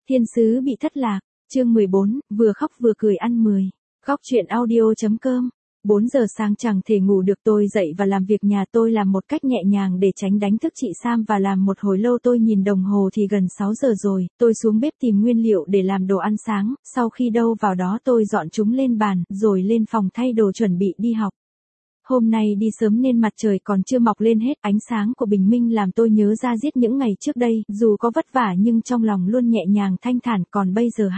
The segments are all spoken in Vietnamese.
Thiên sứ bị thất lạc, chương 14, vừa khóc vừa cười ăn 10. Góc truyện audio.com. 4 giờ sáng chẳng thể ngủ được, tôi dậy và làm việc nhà tôi làm một cách nhẹ nhàng để tránh đánh thức chị Sam và làm một hồi lâu. Tôi nhìn đồng hồ thì gần 6 giờ rồi, tôi xuống bếp tìm nguyên liệu để làm đồ ăn sáng, sau khi đâu vào đó tôi dọn chúng lên bàn, rồi lên phòng thay đồ chuẩn bị đi học. Hôm nay đi sớm nên mặt trời còn chưa mọc lên hết, ánh sáng của bình minh làm tôi nhớ ra giết những ngày trước đây, dù có vất vả nhưng trong lòng luôn nhẹ nhàng thanh thản, còn bây giờ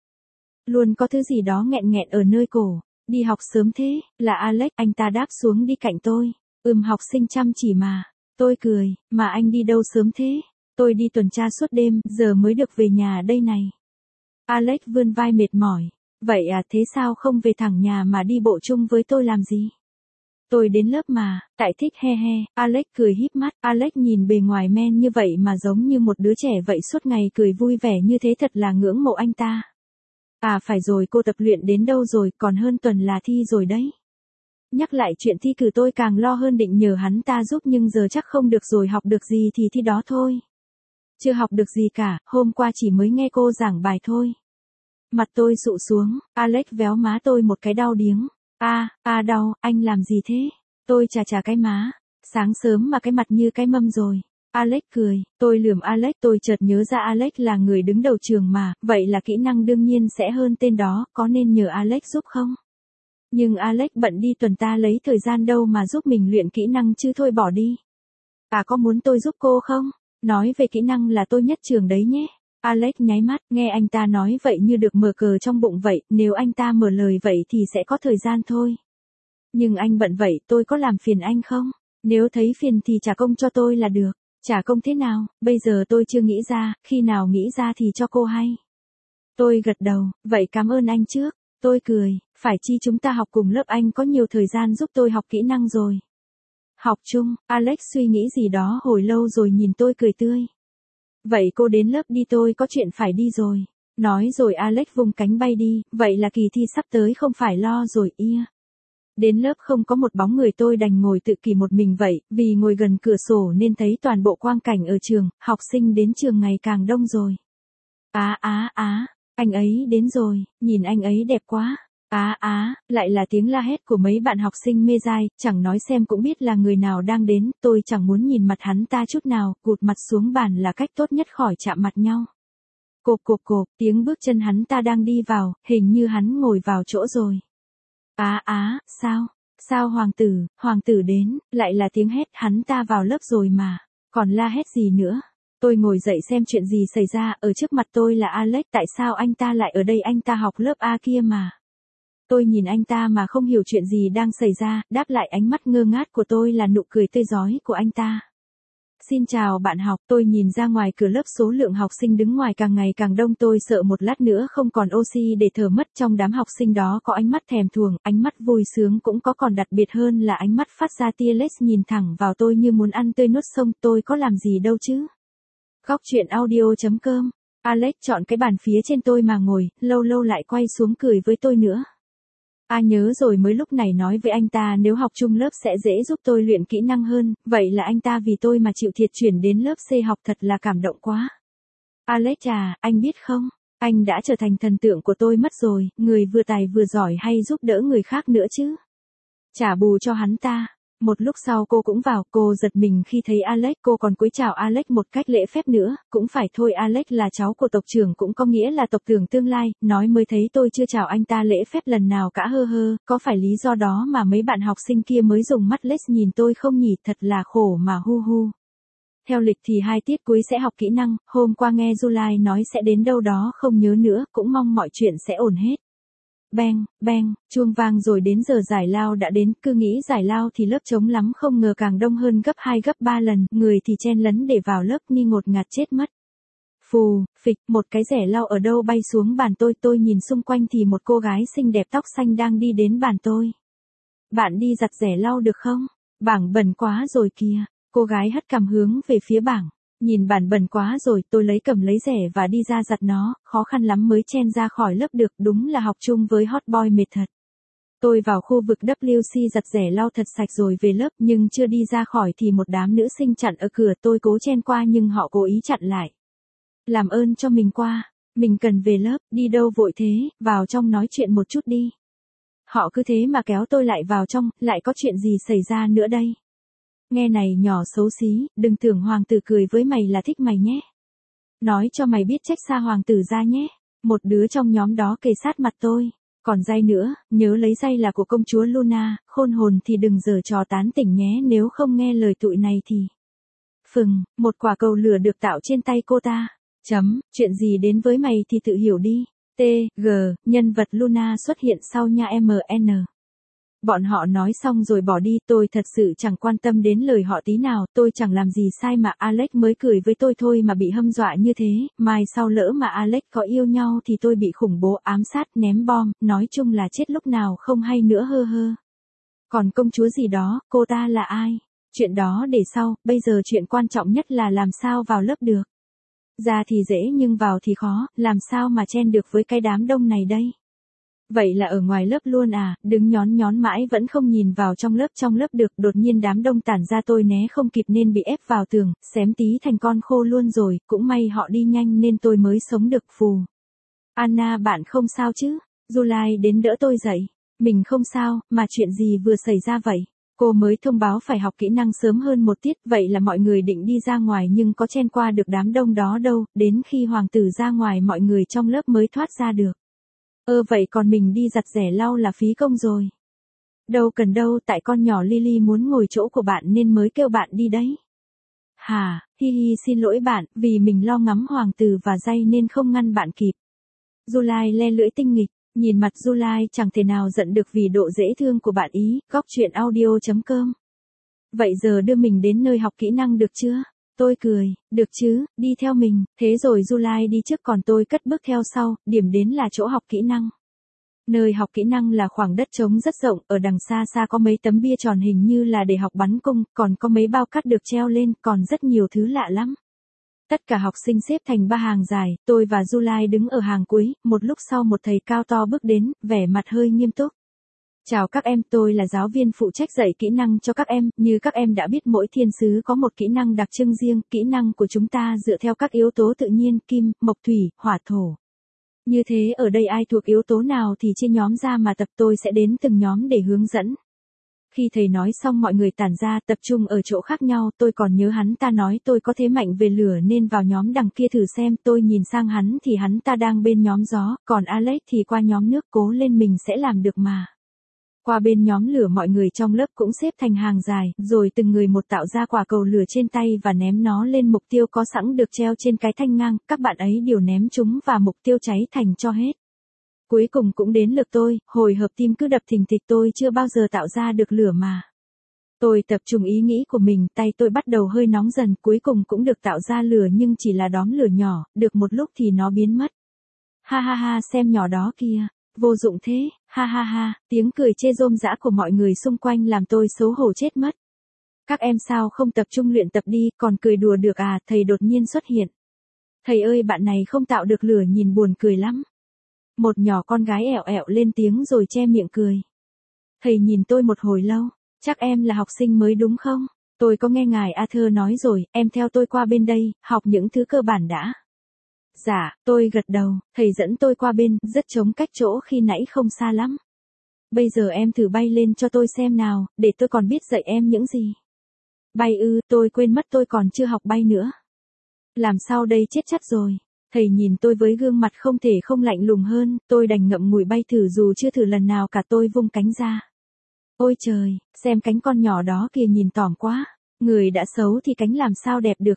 luôn có thứ gì đó nghẹn nghẹn ở nơi cổ. Đi học sớm thế, là Alex, anh ta đáp xuống đi cạnh tôi. Học sinh chăm chỉ mà. Tôi cười, mà anh đi đâu sớm thế? Tôi đi tuần tra suốt đêm, giờ mới được về nhà đây này. Alex vươn vai mệt mỏi. Vậy à, thế sao không về thẳng nhà mà đi bộ chung với tôi làm gì? Tôi đến lớp mà, tại thích he he. Alex cười híp mắt. Alex nhìn bề ngoài men như vậy mà giống như một đứa trẻ vậy, suốt ngày cười vui vẻ như thế, thật là ngưỡng mộ anh ta. À phải rồi, cô tập luyện đến đâu rồi, còn hơn tuần là thi rồi đấy. Nhắc lại chuyện thi cử tôi càng lo hơn, định nhờ hắn ta giúp nhưng giờ chắc không được rồi, học được gì thì thi đó thôi. Chưa học được gì cả, hôm qua chỉ mới nghe cô giảng bài thôi. Mặt tôi sụ xuống, Alex véo má tôi một cái đau điếng. Đau, anh làm gì thế? Tôi chà cái má, sáng sớm mà cái mặt như cái mâm rồi. Alex cười, tôi lườm Alex, tôi chợt nhớ ra Alex là người đứng đầu trường mà, vậy là kỹ năng đương nhiên sẽ hơn tên đó, có nên nhờ Alex giúp không? Nhưng Alex bận đi tuần, ta lấy thời gian đâu mà giúp mình luyện kỹ năng chứ, thôi bỏ đi. Có muốn tôi giúp cô không? Nói về kỹ năng là tôi nhất trường đấy nhé. Alex nháy mắt, nghe anh ta nói vậy như được mở cờ trong bụng vậy, nếu anh ta mở lời vậy thì sẽ có thời gian thôi. Nhưng anh bận vậy, tôi có làm phiền anh không? Nếu thấy phiền thì trả công cho tôi là được. Trả công thế nào, bây giờ tôi chưa nghĩ ra, khi nào nghĩ ra thì cho cô hay. Tôi gật đầu, vậy cảm ơn anh trước. Tôi cười, phải chi chúng ta học cùng lớp, anh có nhiều thời gian giúp tôi học kỹ năng rồi. Học chung, Alex suy nghĩ gì đó hồi lâu rồi nhìn tôi cười tươi. Vậy cô đến lớp đi, tôi có chuyện phải đi rồi. Nói rồi Alex vung cánh bay đi, vậy là kỳ thi sắp tới không phải lo rồi ia. Đến lớp không có một bóng người, tôi đành ngồi tự kỷ một mình vậy, vì ngồi gần cửa sổ nên thấy toàn bộ quang cảnh ở trường, học sinh đến trường ngày càng đông rồi. Anh ấy đến rồi, nhìn anh ấy đẹp quá. Lại là tiếng la hét của mấy bạn học sinh mê dai, chẳng nói xem cũng biết là người nào đang đến, tôi chẳng muốn nhìn mặt hắn ta chút nào, cụt mặt xuống bàn là cách tốt nhất khỏi chạm mặt nhau. Cộp, tiếng bước chân hắn ta đang đi vào, hình như hắn ngồi vào chỗ rồi. Sao hoàng tử đến, lại là tiếng hét, hắn ta vào lớp rồi mà, còn la hét gì nữa. Tôi ngồi dậy xem chuyện gì xảy ra, ở trước mặt tôi là Alex, tại sao anh ta lại ở đây, anh ta học lớp A kia mà. Tôi nhìn anh ta mà không hiểu chuyện gì đang xảy ra, đáp lại ánh mắt ngơ ngác của tôi là nụ cười tươi rói của anh ta. Xin chào bạn học, tôi nhìn ra ngoài cửa lớp, số lượng học sinh đứng ngoài càng ngày càng đông, tôi sợ một lát nữa không còn oxy để thở mất. Trong đám học sinh đó có ánh mắt thèm thuồng, ánh mắt vui sướng cũng có, còn đặc biệt hơn là ánh mắt phát ra tia laser nhìn thẳng vào tôi như muốn ăn tươi nuốt sống. Tôi có làm gì đâu chứ. Góc truyện audio.com. Alex chọn cái bàn phía trên tôi mà ngồi, lâu lâu lại quay xuống cười với tôi nữa. Nhớ rồi, mới lúc này nói với anh ta nếu học chung lớp sẽ dễ giúp tôi luyện kỹ năng hơn, vậy là anh ta vì tôi mà chịu thiệt chuyển đến lớp C học, thật là cảm động quá. Alex anh biết không, anh đã trở thành thần tượng của tôi mất rồi, người vừa tài vừa giỏi hay giúp đỡ người khác nữa chứ. Trả bù cho hắn ta. Một lúc sau cô cũng vào, cô giật mình khi thấy Alex, cô còn cúi chào Alex một cách lễ phép nữa, cũng phải thôi, Alex là cháu của tộc trưởng, cũng có nghĩa là tộc trưởng tương lai, nói mới thấy tôi chưa chào anh ta lễ phép lần nào cả, có phải lý do đó mà mấy bạn học sinh kia mới dùng mắt lết nhìn tôi không nhỉ, thật là khổ mà hu. Theo lịch thì 2 tiết cuối sẽ học kỹ năng, hôm qua nghe July nói sẽ đến đâu đó không nhớ nữa, cũng mong mọi chuyện sẽ ổn hết. Beng, chuông vang rồi, đến giờ giải lao đã đến, cứ nghĩ giải lao thì lớp trống lắm, không ngờ càng đông hơn gấp 2 gấp 3 lần, người thì chen lấn để vào lớp, ni ngột ngạt chết mất. Phù, phịch, một cái rẻ lau ở đâu bay xuống bàn tôi nhìn xung quanh thì một cô gái xinh đẹp tóc xanh đang đi đến bàn tôi. Bạn đi giặt rẻ lau được không? Bảng bẩn quá rồi kìa. Cô gái hất cằm hướng về phía bảng. Nhìn bản bẩn quá rồi, tôi cầm lấy rẻ và đi ra giặt nó, khó khăn lắm mới chen ra khỏi lớp được, đúng là học chung với hot boy mệt thật. Tôi vào khu vực WC giặt rẻ lau thật sạch rồi về lớp, nhưng chưa đi ra khỏi thì một đám nữ sinh chặn ở cửa, tôi cố chen qua nhưng họ cố ý chặn lại. Làm ơn cho mình qua. Mình cần về lớp, đi đâu vội thế, vào trong nói chuyện một chút đi. Họ cứ thế mà kéo tôi lại vào trong, lại có chuyện gì xảy ra nữa đây? Nghe này nhỏ xấu xí, đừng tưởng hoàng tử cười với mày là thích mày nhé. Nói cho mày biết trách xa hoàng tử ra nhé. Một đứa trong nhóm đó kề sát mặt tôi. Còn dây nữa, nhớ lấy dây là của công chúa Luna, khôn hồn thì đừng giở trò tán tỉnh nhé, nếu không nghe lời tụi này thì. Một quả cầu lửa được tạo trên tay cô ta. Chuyện gì đến với mày thì tự hiểu đi. T.G. Nhân vật Luna xuất hiện sau nha MN. Bọn họ nói xong rồi bỏ đi, tôi thật sự chẳng quan tâm đến lời họ tí nào, tôi chẳng làm gì sai mà Alex mới cười với tôi thôi mà bị hâm dọa như thế, mai sau lỡ mà Alex có yêu nhau thì tôi bị khủng bố ám sát, ném bom, nói chung là chết lúc nào không hay nữa hơ. Còn công chúa gì đó, cô ta là ai? Chuyện đó để sau, bây giờ chuyện quan trọng nhất là làm sao vào lớp được. Ra thì dễ nhưng vào thì khó, làm sao mà chen được với cái đám đông này đây? Vậy là ở ngoài lớp luôn à, đứng nhón mãi vẫn không nhìn vào trong lớp được, đột nhiên đám đông tản ra tôi né không kịp nên bị ép vào tường, xém tí thành con khô luôn rồi, cũng may họ đi nhanh nên tôi mới sống được phù. Anna bạn không sao chứ? July đến đỡ tôi dậy. Mình không sao, mà chuyện gì vừa xảy ra vậy? Cô mới thông báo phải học kỹ năng sớm hơn một tiết, vậy là mọi người định đi ra ngoài nhưng có chen qua được đám đông đó đâu, đến khi hoàng tử ra ngoài mọi người trong lớp mới thoát ra được. Vậy còn mình đi giặt rẻ lau là phí công rồi. Đâu cần đâu, tại con nhỏ Lily muốn ngồi chỗ của bạn nên mới kêu bạn đi đấy. Hà, xin lỗi bạn, vì mình lo ngắm hoàng tử và dây nên không ngăn bạn kịp. July le lưỡi tinh nghịch, nhìn mặt July chẳng thể nào giận được vì độ dễ thương của bạn ý, góc chuyện audio.com. Vậy giờ đưa mình đến nơi học kỹ năng được chưa? Tôi cười, được chứ, đi theo mình, thế rồi July đi trước còn tôi cất bước theo sau, điểm đến là chỗ học kỹ năng. Nơi học kỹ năng là khoảng đất trống rất rộng, ở đằng xa xa có mấy tấm bia tròn hình như là để học bắn cung, còn có mấy bao cát được treo lên, còn rất nhiều thứ lạ lắm. Tất cả học sinh xếp thành 3 hàng dài, tôi và July đứng ở hàng cuối, một lúc sau một thầy cao to bước đến, vẻ mặt hơi nghiêm túc. Chào các em, tôi là giáo viên phụ trách dạy kỹ năng cho các em, như các em đã biết mỗi thiên sứ có một kỹ năng đặc trưng riêng, kỹ năng của chúng ta dựa theo các yếu tố tự nhiên, kim, mộc thủy, hỏa thổ. Như thế ở đây ai thuộc yếu tố nào thì chia nhóm ra mà tập, tôi sẽ đến từng nhóm để hướng dẫn. Khi thầy nói xong mọi người tản ra tập trung ở chỗ khác nhau, tôi còn nhớ hắn ta nói tôi có thế mạnh về lửa nên vào nhóm đằng kia thử xem, tôi nhìn sang hắn thì hắn ta đang bên nhóm gió, còn Alex thì qua nhóm nước, cố lên mình sẽ làm được mà. Qua bên nhóm lửa mọi người trong lớp cũng xếp thành hàng dài, rồi từng người một tạo ra quả cầu lửa trên tay và ném nó lên mục tiêu có sẵn được treo trên cái thanh ngang, các bạn ấy đều ném chúng và mục tiêu cháy thành cho hết. Cuối cùng cũng đến lượt tôi, hồi hộp tim cứ đập thình thịch, tôi chưa bao giờ tạo ra được lửa mà. Tôi tập trung ý nghĩ của mình, tay tôi bắt đầu hơi nóng dần, cuối cùng cũng được tạo ra lửa nhưng chỉ là đóm lửa nhỏ, được một lúc thì nó biến mất. Ha, xem nhỏ đó kìa, vô dụng thế, ha, tiếng cười chê rôm rã của mọi người xung quanh làm tôi xấu hổ chết mất. Các em sao không tập trung luyện tập đi, còn cười đùa được à, thầy đột nhiên xuất hiện. Thầy ơi bạn này không tạo được lửa nhìn buồn cười lắm. Một nhỏ con gái ẻo ẻo lên tiếng rồi che miệng cười. Thầy nhìn tôi một hồi lâu, chắc em là học sinh mới đúng không? Tôi có nghe ngài Arthur nói rồi, em theo tôi qua bên đây, học những thứ cơ bản đã. Dạ, tôi gật đầu, thầy dẫn tôi qua bên, rất trống cách chỗ khi nãy không xa lắm. Bây giờ em thử bay lên cho tôi xem nào, để tôi còn biết dạy em những gì. Bay ư, tôi quên mất tôi còn chưa học bay nữa. Làm sao đây, chết chắc rồi. Thầy nhìn tôi với gương mặt không thể không lạnh lùng hơn, tôi đành ngậm ngùi bay thử dù chưa thử lần nào cả, tôi vung cánh ra. Ôi trời, xem cánh con nhỏ đó kìa nhìn tỏm quá, người đã xấu thì cánh làm sao đẹp được,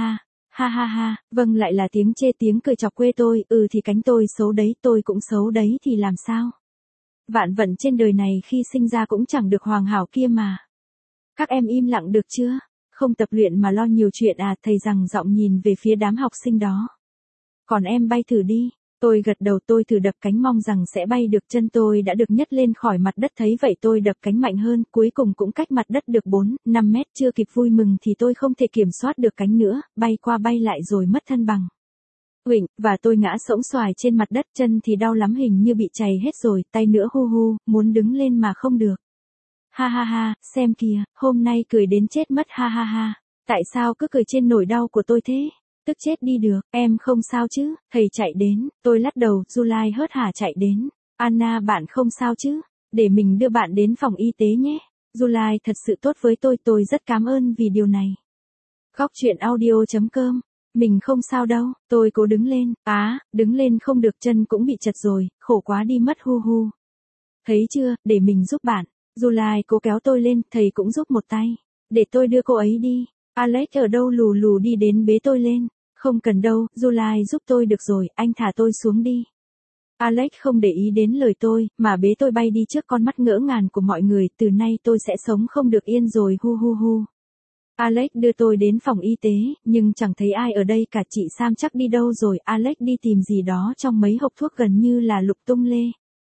ha, vâng lại là tiếng chê tiếng cười chọc quê tôi, thì cánh tôi xấu đấy, tôi cũng xấu đấy thì làm sao. Vạn vận trên đời này khi sinh ra cũng chẳng được hoàn hảo kia mà. Các em im lặng được chưa? Không tập luyện mà lo nhiều chuyện à, thầy rằng giọng nhìn về phía đám học sinh đó. Còn em bay thử đi. Tôi gật đầu, tôi thử đập cánh mong rằng sẽ bay được, chân tôi đã được nhấc lên khỏi mặt đất, thấy vậy tôi đập cánh mạnh hơn, cuối cùng cũng cách mặt đất được 4-5 mét, chưa kịp vui mừng thì tôi không thể kiểm soát được cánh nữa, bay qua bay lại rồi mất thăng bằng. Uỳnh, và tôi ngã xỗng xoài trên mặt đất, chân thì đau lắm, hình như bị chày hết rồi, tay nữa hu, muốn đứng lên mà không được. Ha, xem kìa, hôm nay cười đến chết mất, ha. Tại sao cứ cười trên nỗi đau của tôi thế? tức chết đi được, em không sao chứ, thầy chạy đến, tôi lắc đầu, July hớt hả chạy đến. Anna bạn không sao chứ, để mình đưa bạn đến phòng y tế nhé. July thật sự tốt với tôi rất cảm ơn vì điều này. Góc truyện audio.com. Mình không sao đâu, tôi cố đứng lên, đứng lên không được chân cũng bị chật rồi, khổ quá đi mất hu hu. Thấy chưa, để mình giúp bạn. July cố kéo tôi lên, thầy cũng giúp một tay. Để tôi đưa cô ấy đi. Alex ở đâu lù lù đi đến bế tôi lên. Không cần đâu, July giúp tôi được rồi, anh thả tôi xuống đi. Alex không để ý đến lời tôi, mà bế tôi bay đi trước con mắt ngỡ ngàng của mọi người, từ nay tôi sẽ sống không được yên rồi hu hu hu. Alex đưa tôi đến phòng y tế, nhưng chẳng thấy ai ở đây cả, chị Sam chắc đi đâu rồi, Alex đi tìm gì đó trong mấy hộp thuốc gần như là lục tung lê.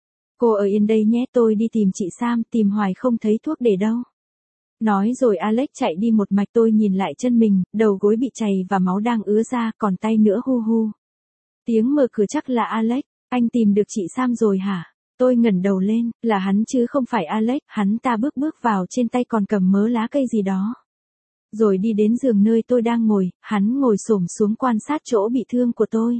Cô ở yên đây nhé, tôi đi tìm chị Sam, tìm hoài không thấy thuốc để đâu. Nói rồi Alex chạy đi một mạch, tôi nhìn lại chân mình, đầu gối bị chày và máu đang ứa ra, còn tay nữa hu hu. Tiếng mở cửa chắc là Alex, anh tìm được chị Sam rồi hả? Tôi ngẩng đầu lên, là hắn chứ không phải Alex, hắn ta bước vào trên tay còn cầm mớ lá cây gì đó. Rồi đi đến giường nơi tôi đang ngồi, hắn ngồi xổm xuống quan sát chỗ bị thương của tôi.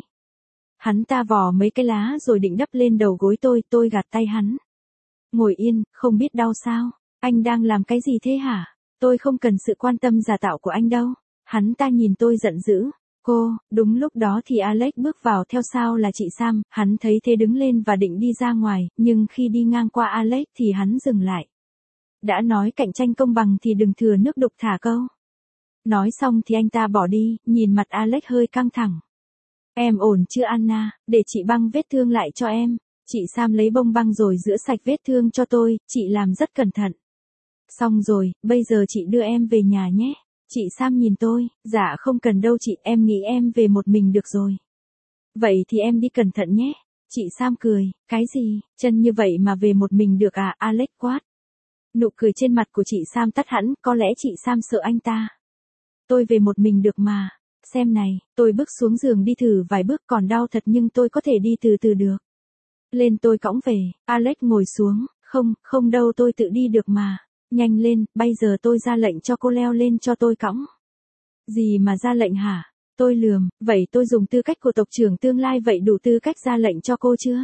Hắn ta vò mấy cái lá rồi định đắp lên đầu gối tôi gạt tay hắn. Ngồi yên, không biết đau sao? Anh đang làm cái gì thế hả? Tôi không cần sự quan tâm giả tạo của anh đâu. Hắn ta nhìn tôi giận dữ. Đúng lúc đó thì Alex bước vào theo sau là chị Sam, hắn thấy thế đứng lên và định đi ra ngoài, nhưng khi đi ngang qua Alex thì hắn dừng lại. Đã nói cạnh tranh công bằng thì đừng thừa nước đục thả câu. Nói xong thì anh ta bỏ đi, nhìn mặt Alex hơi căng thẳng. Em ổn chưa Anna, để chị băng vết thương lại cho em. Chị Sam lấy bông băng rồi rửa sạch vết thương cho tôi, chị làm rất cẩn thận. Xong rồi, bây giờ chị đưa em về nhà nhé. Chị Sam nhìn tôi, dạ không cần đâu chị, em nghĩ em về một mình được rồi. Vậy thì em đi cẩn thận nhé. Chị Sam cười, cái gì, chân như vậy mà về một mình được à, Alex quát. Nụ cười trên mặt của chị Sam tắt hẳn, có lẽ chị Sam sợ anh ta. Tôi về một mình được mà. Xem này, tôi bước xuống giường đi thử vài bước, còn đau thật nhưng tôi có thể đi từ từ được. Lên tôi cõng về, Alex ngồi xuống, không đâu tôi tự đi được mà. Nhanh lên, bây giờ tôi ra lệnh cho cô leo lên cho tôi cõng. Gì mà ra lệnh hả? Tôi lườm, vậy tôi dùng tư cách của tộc trưởng tương lai vậy đủ tư cách ra lệnh cho cô chưa?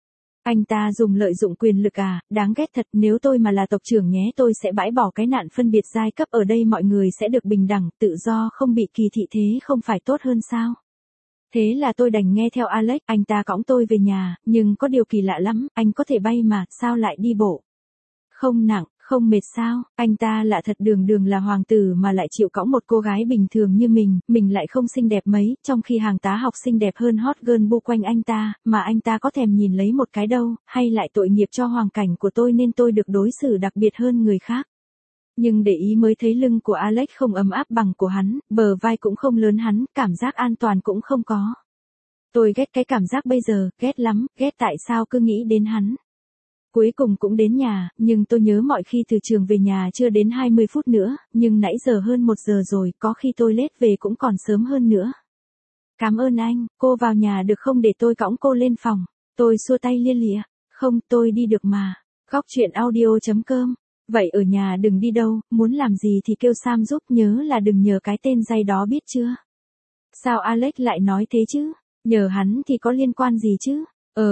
Anh ta dùng lợi dụng quyền lực à, đáng ghét thật, nếu tôi mà là tộc trưởng nhé tôi sẽ bãi bỏ cái nạn phân biệt giai cấp, ở đây mọi người sẽ được bình đẳng, tự do, không bị kỳ thị, thế không phải tốt hơn sao? Thế là tôi đành nghe theo Alex, anh ta cõng tôi về nhà, nhưng có điều kỳ lạ lắm, anh có thể bay mà, sao lại đi bộ? Không nặng, không mệt sao, anh ta lạ thật, đường là hoàng tử mà lại chịu cõng một cô gái bình thường như mình lại không xinh đẹp mấy, trong khi hàng tá học xinh đẹp hơn hot girl bu quanh anh ta, mà anh ta có thèm nhìn lấy một cái đâu, hay lại tội nghiệp cho hoàn cảnh của tôi nên tôi được đối xử đặc biệt hơn người khác. Nhưng để ý mới thấy lưng của Alex không ấm áp bằng của hắn, bờ vai cũng không lớn hắn, cảm giác an toàn cũng không có. Tôi ghét cái cảm giác bây giờ, ghét lắm, ghét tại sao cứ nghĩ đến hắn. Cuối cùng cũng đến nhà, nhưng tôi nhớ mọi khi từ trường về nhà chưa đến 20 phút nữa, nhưng nãy giờ hơn 1 giờ rồi, có khi tôi lết về cũng còn sớm hơn nữa. Cảm ơn anh, cô vào nhà được không để tôi cõng cô lên phòng. Tôi xua tay lia lịa, không, tôi đi được mà. Góc truyện audio.com. Vậy ở nhà đừng đi đâu, muốn làm gì thì kêu Sam giúp, nhớ là đừng nhờ cái tên dây đó biết chưa? Sao Alex lại nói thế chứ? Nhờ hắn thì có liên quan gì chứ?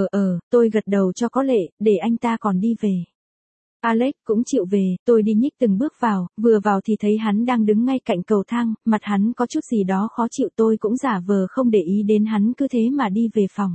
Tôi gật đầu cho có lệ, để anh ta còn đi về. Alex cũng chịu về, tôi đi nhích từng bước vào, vừa vào thì thấy hắn đang đứng ngay cạnh cầu thang, mặt hắn có chút gì đó khó chịu, tôi cũng giả vờ không để ý đến hắn, cứ thế mà đi về phòng.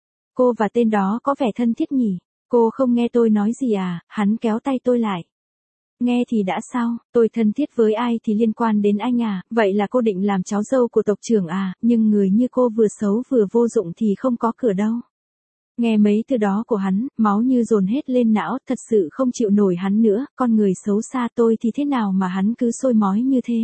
Cô và tên đó có vẻ thân thiết nhỉ? Cô không nghe tôi nói gì à? Hắn kéo tay tôi lại. Nghe thì đã sao, tôi thân thiết với ai thì liên quan đến anh à, vậy là cô định làm cháu dâu của tộc trưởng à, nhưng người như cô vừa xấu vừa vô dụng thì không có cửa đâu. Nghe mấy từ đó của hắn, máu như dồn hết lên não, thật sự không chịu nổi hắn nữa, con người xấu xa tôi thì thế nào mà hắn cứ soi mói như thế.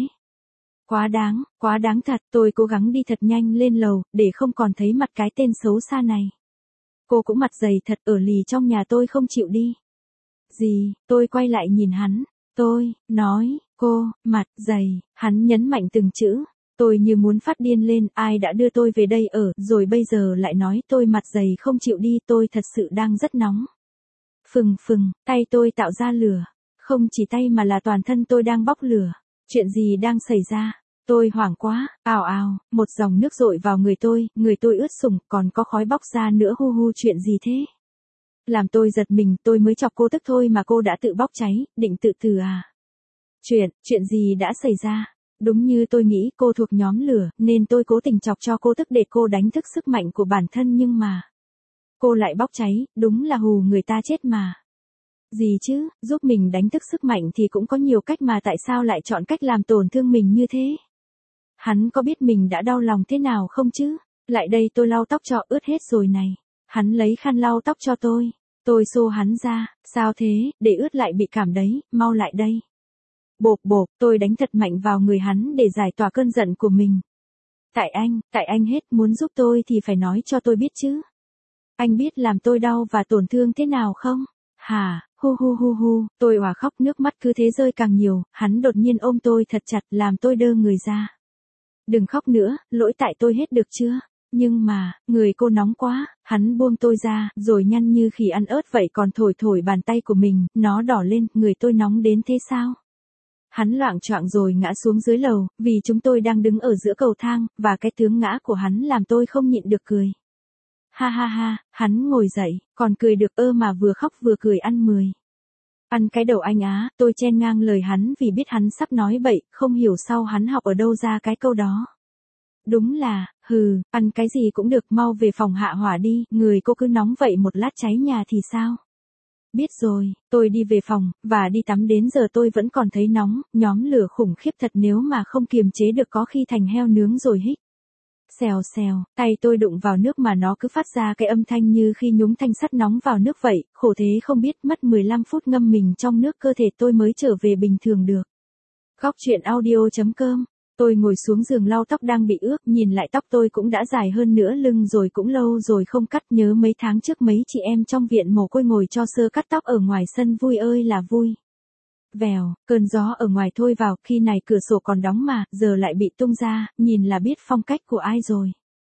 Quá đáng thật, tôi cố gắng đi thật nhanh lên lầu, để không còn thấy mặt cái tên xấu xa này. Cô cũng mặt dày thật, ở lì trong nhà tôi không chịu đi. Gì, tôi quay lại nhìn hắn, tôi, nói, cô, mặt dày, hắn nhấn mạnh từng chữ. Tôi như muốn phát điên lên, ai đã đưa tôi về đây ở, rồi bây giờ lại nói tôi mặt dày không chịu đi, tôi thật sự đang rất nóng. Phừng, tay tôi tạo ra lửa. Không chỉ tay mà là toàn thân tôi đang bốc lửa. Chuyện gì đang xảy ra? Tôi hoảng quá, ào ào, một dòng nước dội vào người tôi ướt sũng, còn có khói bốc ra nữa, hu hu, chuyện gì thế? Làm tôi giật mình, tôi mới chọc cô tức thôi mà cô đã tự bốc cháy, định tự tử à? Chuyện gì đã xảy ra? Đúng như tôi nghĩ, cô thuộc nhóm lửa, nên tôi cố tình chọc cho cô tức để cô đánh thức sức mạnh của bản thân, nhưng mà cô lại bốc cháy, đúng là hù người ta chết mà. Gì chứ, giúp mình đánh thức sức mạnh thì cũng có nhiều cách mà tại sao lại chọn cách làm tổn thương mình như thế? Hắn có biết mình đã đau lòng thế nào không chứ? Lại đây, tôi lau tóc cho, ướt hết rồi này. Hắn lấy khăn lau tóc cho tôi. Tôi xô hắn ra, sao thế, để ướt lại bị cảm đấy, mau lại đây. Bộp bộp, tôi đánh thật mạnh vào người hắn để giải tỏa cơn giận của mình. Tại anh hết, muốn giúp tôi thì phải nói cho tôi biết chứ. Anh biết làm tôi đau và tổn thương thế nào không? Hả, hu hu hu hu, tôi òa khóc, nước mắt cứ thế rơi càng nhiều, hắn đột nhiên ôm tôi thật chặt làm tôi đơ người ra. Đừng khóc nữa, lỗi tại tôi hết được chưa? Nhưng mà, người cô nóng quá, hắn buông tôi ra, rồi nhăn như khỉ ăn ớt vậy còn thổi thổi bàn tay của mình, nó đỏ lên, người tôi nóng đến thế sao? Hắn loạng choạng rồi ngã xuống dưới lầu, vì chúng tôi đang đứng ở giữa cầu thang, và cái tướng ngã của hắn làm tôi không nhịn được cười. Ha ha ha, hắn ngồi dậy, còn cười được mà vừa khóc vừa cười ăn 10. Ăn cái đầu anh á, tôi chen ngang lời hắn vì biết hắn sắp nói bậy, không hiểu sau hắn học ở đâu ra cái câu đó. Đúng là, ăn cái gì cũng được, mau về phòng hạ hỏa đi, người cô cứ nóng vậy một lát cháy nhà thì sao? Biết rồi, tôi đi về phòng, và đi tắm đến giờ tôi vẫn còn thấy nóng, nhóm lửa khủng khiếp thật, nếu mà không kiềm chế được có khi thành heo nướng rồi hích. Xèo xèo, tay tôi đụng vào nước mà nó cứ phát ra cái âm thanh như khi nhúng thanh sắt nóng vào nước vậy, khổ thế không biết, mất 15 phút ngâm mình trong nước cơ thể tôi mới trở về bình thường được. Góc truyện audio.com. Tôi ngồi xuống giường lau tóc đang bị ướt, nhìn lại tóc tôi cũng đã dài hơn nửa lưng rồi, cũng lâu rồi không cắt, nhớ mấy tháng trước mấy chị em trong viện mồ côi ngồi cho sơ cắt tóc ở ngoài sân, vui ơi là vui. Vèo, cơn gió ở ngoài thôi vào, khi này cửa sổ còn đóng mà, giờ lại bị tung ra, nhìn là biết phong cách của ai rồi.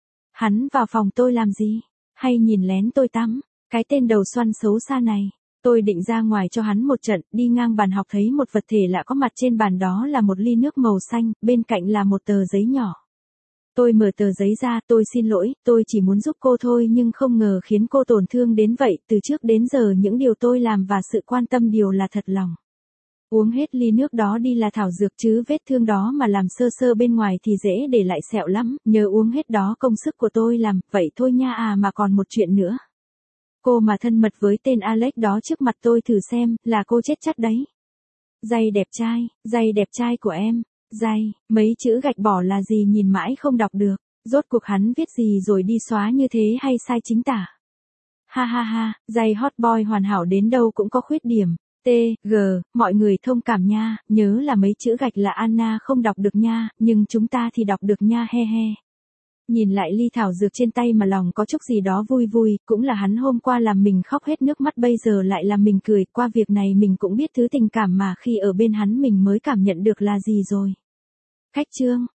Hắn vào phòng tôi làm gì? Hay nhìn lén tôi tắm? Cái tên đầu xoăn xấu xa này. Tôi định ra ngoài cho hắn một trận, đi ngang bàn học thấy một vật thể lạ có mặt trên bàn, đó là một ly nước màu xanh, bên cạnh là một tờ giấy nhỏ. Tôi mở tờ giấy ra, tôi xin lỗi, tôi chỉ muốn giúp cô thôi nhưng không ngờ khiến cô tổn thương đến vậy, từ trước đến giờ những điều tôi làm và sự quan tâm đều là thật lòng. Uống hết ly nước đó đi là thảo dược chứ vết thương đó mà làm sơ sơ bên ngoài thì dễ để lại sẹo lắm, nhớ uống hết đó, công sức của tôi làm, vậy thôi nha. Mà còn một chuyện nữa. Cô mà thân mật với tên Alex đó trước mặt tôi thử xem, là cô chết chắc đấy. Giày đẹp trai của em. Mấy chữ gạch bỏ là gì nhìn mãi không đọc được. Rốt cuộc hắn viết gì rồi đi xóa như thế hay sai chính tả? Ha ha ha, giày hot boy hoàn hảo đến đâu cũng có khuyết điểm. Mọi người thông cảm nha, nhớ là mấy chữ gạch là Anna không đọc được nha, nhưng chúng ta thì đọc được nha, he he. Nhìn lại ly thảo dược trên tay mà lòng có chút gì đó vui vui, cũng là hắn hôm qua làm mình khóc hết nước mắt, bây giờ lại làm mình cười, qua việc này mình cũng biết thứ tình cảm mà khi ở bên hắn mình mới cảm nhận được là gì rồi. Khách chương.